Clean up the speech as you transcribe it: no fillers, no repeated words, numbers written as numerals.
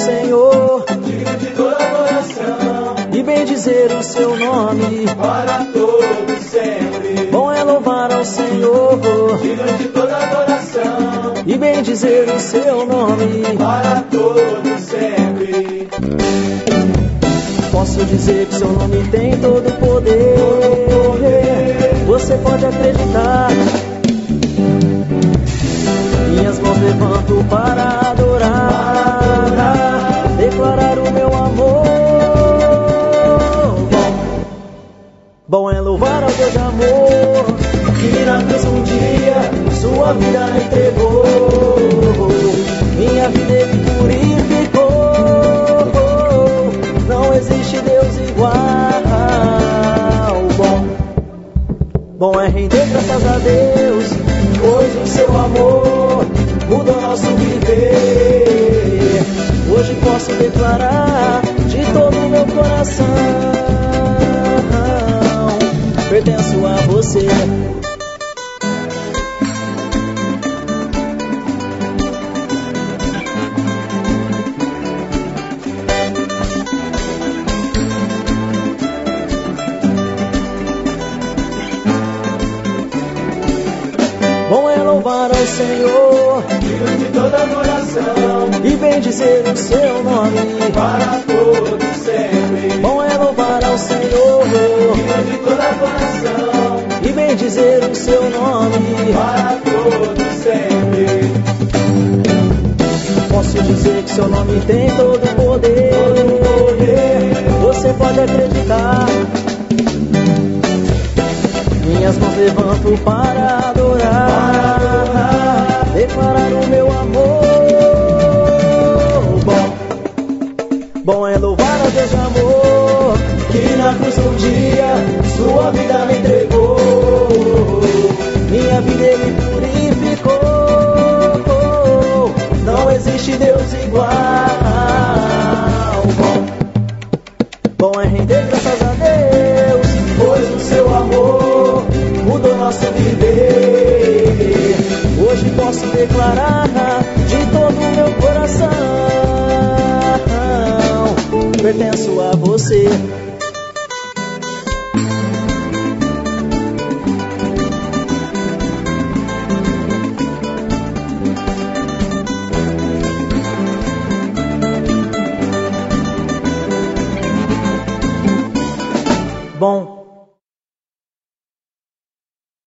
Senhor, digno de toda adoração, e bendizer o seu nome para todos sempre. Bom é louvar ao Senhor, Digno de toda adoração, e bendizer o seu nome para todos sempre. Posso dizer que seu nome tem todo o poder. Você pode acreditar. Minhas mãos levanto para adorar, declarar o meu amor. Bom é louvar ao Deus de amor, que na cruz um dia sua vida entregou. Minha vida ele purificou. Não existe Deus igual. Bom é render graças a Deus, pois o seu amor mudou nosso viver. Hoje posso declarar de todo o meu coração, pertenço a você. Bom é louvar ao Senhor, Digno de toda adoração, e bendizer o seu nome para todos sempre. Bom é louvar ao Senhor, Digno de toda adoração, e bendizer o seu nome para todos sempre. Posso dizer que seu nome tem todo o poder. Você pode acreditar. Minhas mãos levanto para adorar, declarar o meu amor. Bom é louvar ao Deus de amor, que na cruz um dia sua vida me entregou. Minha vida ele purificou. Não existe Deus igual. Bom é render graças a Deus, pois o seu amor mudou nosso viver. Hoje posso declarar de todo o meu coração, pertenço a você. Bom